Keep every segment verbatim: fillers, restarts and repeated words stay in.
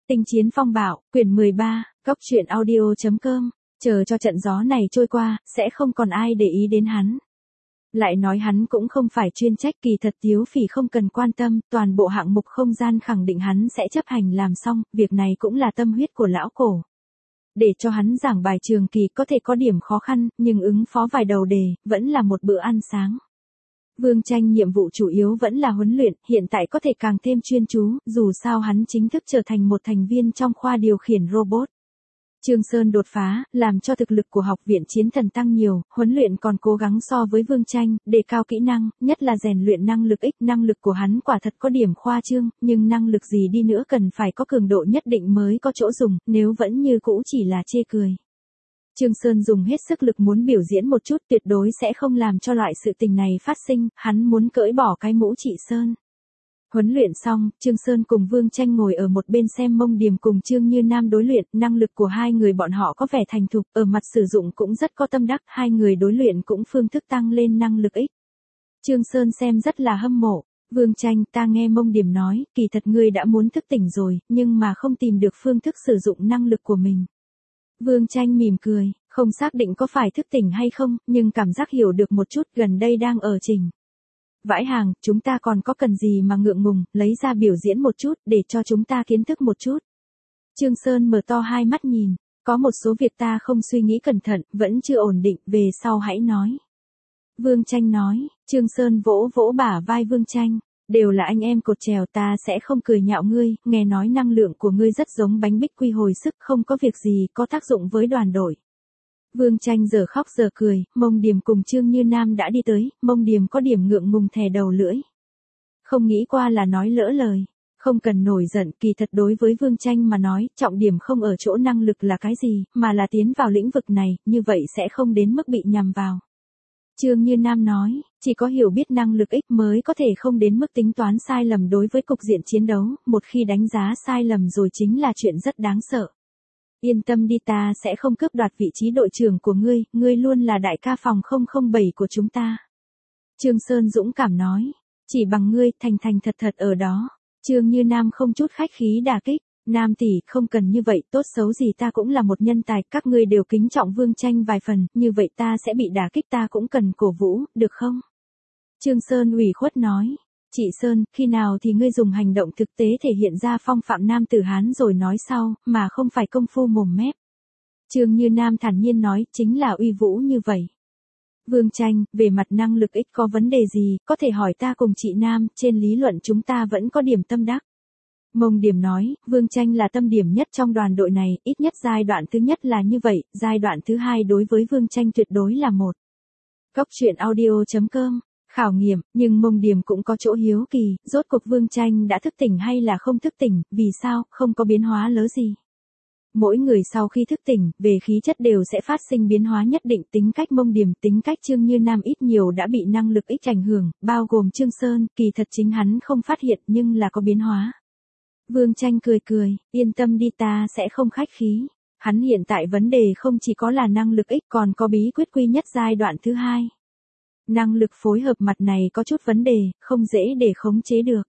Tinh chiến phong bạo, quyển mười ba, Cốc truyện audio.com, chờ cho trận gió này trôi qua, sẽ không còn ai để ý đến hắn. Lại nói hắn cũng không phải chuyên trách, kỳ thật Tiếu Phỉ không cần quan tâm, toàn bộ hạng mục không gian khẳng định hắn sẽ chấp hành làm xong, việc này cũng là tâm huyết của lão cổ. Để cho hắn giảng bài trường kỳ có thể có điểm khó khăn, nhưng ứng phó vài đầu đề, vẫn là một bữa ăn sáng. Vương Tranh nhiệm vụ chủ yếu vẫn là huấn luyện, hiện tại có thể càng thêm chuyên chú, dù sao hắn chính thức trở thành một thành viên trong khoa điều khiển robot. Trương Sơn đột phá, làm cho thực lực của học viện chiến thần tăng nhiều, huấn luyện còn cố gắng so với Vương Tranh, đề cao kỹ năng, nhất là rèn luyện năng lực ích. Năng lực của hắn quả thật có điểm khoa trương, nhưng năng lực gì đi nữa cần phải có cường độ nhất định mới có chỗ dùng, nếu vẫn như cũ chỉ là chê cười. Trương Sơn dùng hết sức lực muốn biểu diễn một chút, tuyệt đối sẽ không làm cho loại sự tình này phát sinh, hắn muốn cởi bỏ cái mũ Trị Sơn. Huấn luyện xong, Trương Sơn cùng Vương Tranh ngồi ở một bên xem Mông Điềm cùng Trương Như Nam đối luyện, năng lực của hai người bọn họ có vẻ thành thục, ở mặt sử dụng cũng rất có tâm đắc, hai người đối luyện cũng phương thức tăng lên năng lực ích. Trương Sơn xem rất là hâm mộ. Vương Tranh, ta nghe Mông Điềm nói, kỳ thật ngươi đã muốn thức tỉnh rồi, nhưng mà không tìm được phương thức sử dụng năng lực của mình. Vương Tranh mỉm cười, không xác định có phải thức tỉnh hay không, nhưng cảm giác hiểu được một chút, gần đây đang ở trình. Vãi hàng, chúng ta còn có cần gì mà ngượng ngùng, lấy ra biểu diễn một chút, để cho chúng ta kiến thức một chút. Trương Sơn mở to hai mắt nhìn, có một số việc ta không suy nghĩ cẩn thận, vẫn chưa ổn định, về sau hãy nói. Vương Tranh nói, Trương Sơn vỗ vỗ bả vai Vương Tranh, đều là anh em cột chèo, ta sẽ không cười nhạo ngươi, nghe nói năng lượng của ngươi rất giống bánh bích quy hồi sức, không có việc gì, có tác dụng với đoàn đội. Vương Tranh giờ khóc giờ cười, Mông Điềm cùng Trương Như Nam đã đi tới, Mông Điềm có điểm ngượng ngùng thè đầu lưỡi. Không nghĩ qua là nói lỡ lời, không cần nổi giận, kỳ thật đối với Vương Tranh mà nói, trọng điểm không ở chỗ năng lực là cái gì, mà là tiến vào lĩnh vực này, như vậy sẽ không đến mức bị nhằm vào. Trương Như Nam nói, chỉ có hiểu biết năng lực ích mới có thể không đến mức tính toán sai lầm đối với cục diện chiến đấu, một khi đánh giá sai lầm rồi chính là chuyện rất đáng sợ. Yên tâm đi, ta sẽ không cướp đoạt vị trí đội trưởng của ngươi, ngươi luôn là đại ca phòng không không bảy của chúng ta. Trương Sơn dũng cảm nói, chỉ bằng ngươi, thành thành thật thật ở đó. Trương Như Nam không chút khách khí đả kích, Nam tỷ, không cần như vậy, tốt xấu gì ta cũng là một nhân tài, các ngươi đều kính trọng Vương Tranh vài phần, như vậy ta sẽ bị đả kích, ta cũng cần cổ vũ, được không? Trương Sơn ủy khuất nói. Chị Sơn, khi nào thì ngươi dùng hành động thực tế thể hiện ra phong phạm nam tử Hán rồi nói sau, mà không phải công phu mồm mép. Trương Như Nam thản nhiên nói, chính là uy vũ như vậy. Vương Tranh, về mặt năng lực ích có vấn đề gì, có thể hỏi ta cùng chị Nam, trên lý luận chúng ta vẫn có điểm tâm đắc. Mông Điềm nói, Vương Tranh là tâm điểm nhất trong đoàn đội này, ít nhất giai đoạn thứ nhất là như vậy, giai đoạn thứ hai đối với Vương Tranh tuyệt đối là một. Cốc truyện audio.com Khảo nghiệm, nhưng Mông Điềm cũng có chỗ hiếu kỳ, rốt cuộc Vương Tranh đã thức tỉnh hay là không thức tỉnh, vì sao, không có biến hóa lớn gì. Mỗi người sau khi thức tỉnh, về khí chất đều sẽ phát sinh biến hóa nhất định, tính cách Mông Điềm, tính cách Trương Như Nam ít nhiều đã bị năng lực ích ảnh hưởng, bao gồm Trương Sơn, kỳ thật chính hắn không phát hiện nhưng là có biến hóa. Vương Tranh cười cười, yên tâm đi, ta sẽ không khách khí. Hắn hiện tại vấn đề không chỉ có là năng lực ích còn có bí quyết quy nhất giai đoạn thứ hai. Năng lực phối hợp mặt này có chút vấn đề, không dễ để khống chế được.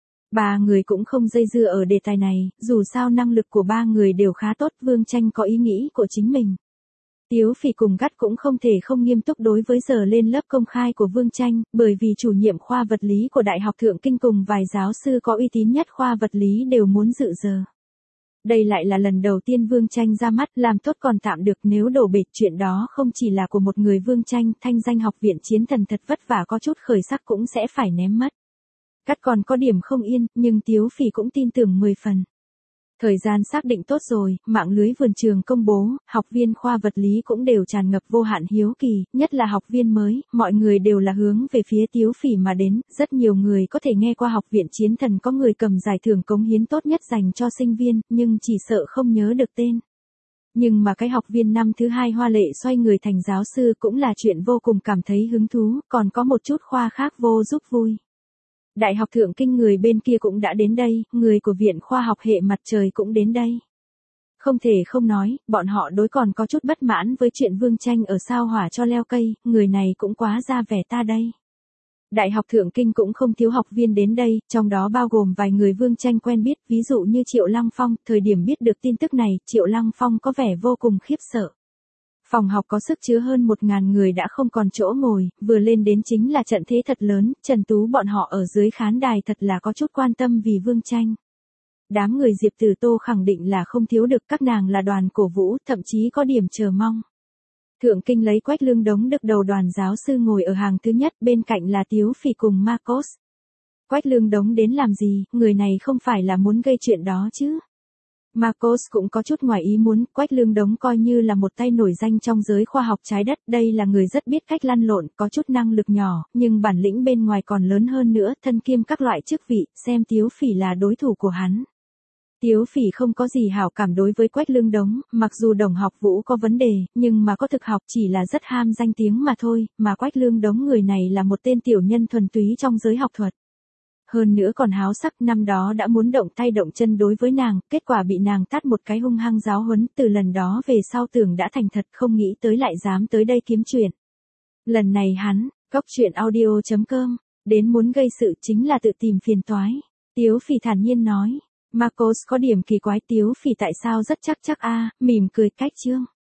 Ba người cũng không dây dưa ở đề tài này, dù sao năng lực của ba người đều khá tốt, Vương Tranh có ý nghĩ của chính mình. Tiếu Phỉ cùng Gắt cũng không thể không nghiêm túc đối với giờ lên lớp công khai của Vương Tranh, bởi vì chủ nhiệm khoa vật lý của Đại học Thượng Kinh cùng vài giáo sư có uy tín nhất khoa vật lý đều muốn dự giờ. Đây lại là lần đầu tiên Vương Tranh ra mắt, làm tốt còn tạm được, nếu đổ bệt chuyện đó không chỉ là của một người Vương Tranh, thanh danh học viện chiến thần thật vất vả có chút khởi sắc cũng sẽ phải ném mất. Cắt còn có điểm không yên, nhưng Tiếu Phỉ cũng tin tưởng mười phần. Thời gian xác định tốt rồi, mạng lưới vườn trường công bố, học viên khoa vật lý cũng đều tràn ngập vô hạn hiếu kỳ, nhất là học viên mới, mọi người đều là hướng về phía Tiếu Phỉ mà đến, rất nhiều người có thể nghe qua học viện chiến thần có người cầm giải thưởng cống hiến tốt nhất dành cho sinh viên, nhưng chỉ sợ không nhớ được tên. Nhưng mà cái học viên năm thứ hai hoa lệ xoay người thành giáo sư cũng là chuyện vô cùng cảm thấy hứng thú, còn có một chút khoa khác vô giúp vui. Đại học Thượng Kinh người bên kia cũng đã đến đây, người của Viện Khoa học Hệ Mặt Trời cũng đến đây. Không thể không nói, bọn họ đối còn có chút bất mãn với chuyện Vương Tranh ở sao hỏa cho leo cây, người này cũng quá ra vẻ ta đây. Đại học Thượng Kinh cũng không thiếu học viên đến đây, trong đó bao gồm vài người Vương Tranh quen biết, ví dụ như Triệu Lăng Phong, thời điểm biết được tin tức này, Triệu Lăng Phong có vẻ vô cùng khiếp sợ. Phòng học có sức chứa hơn một ngàn người đã không còn chỗ ngồi, vừa lên đến chính là trận thế thật lớn, Trần Tú bọn họ ở dưới khán đài thật là có chút quan tâm vì Vương Tranh. Đám người Diệp Tử Tô khẳng định là không thiếu được, các nàng là đoàn cổ vũ, thậm chí có điểm chờ mong. Thượng Kinh lấy Quách Lương Đống được đầu đoàn giáo sư ngồi ở hàng thứ nhất, bên cạnh là Tiếu Phỉ cùng Marcos. Quách Lương Đống đến làm gì, người này không phải là muốn gây chuyện đó chứ. Marcos cũng có chút ngoài ý muốn, Quách Lương Đống coi như là một tay nổi danh trong giới khoa học trái đất, đây là người rất biết cách lăn lộn, có chút năng lực nhỏ, nhưng bản lĩnh bên ngoài còn lớn hơn nữa, thân kiêm các loại chức vị, xem Tiếu Phỉ là đối thủ của hắn. Tiếu Phỉ không có gì hảo cảm đối với Quách Lương Đống, mặc dù đồng học Vũ có vấn đề, nhưng mà có thực học chỉ là rất ham danh tiếng mà thôi, mà Quách Lương Đống người này là một tên tiểu nhân thuần túy trong giới học thuật. Hơn nữa còn háo sắc, năm đó đã muốn động tay động chân đối với nàng, kết quả bị nàng tát một cái hung hăng giáo huấn, từ lần đó về sau tưởng đã thành thật, không nghĩ tới lại dám tới đây kiếm chuyện. Lần này hắn, góc chuyện audio chấm com, đến muốn gây sự chính là tự tìm phiền toái. Tiếu Phỉ thản nhiên nói. Marcos có điểm kỳ quái, Tiếu Phỉ tại sao rất chắc chắc a, mỉm cười cách chương.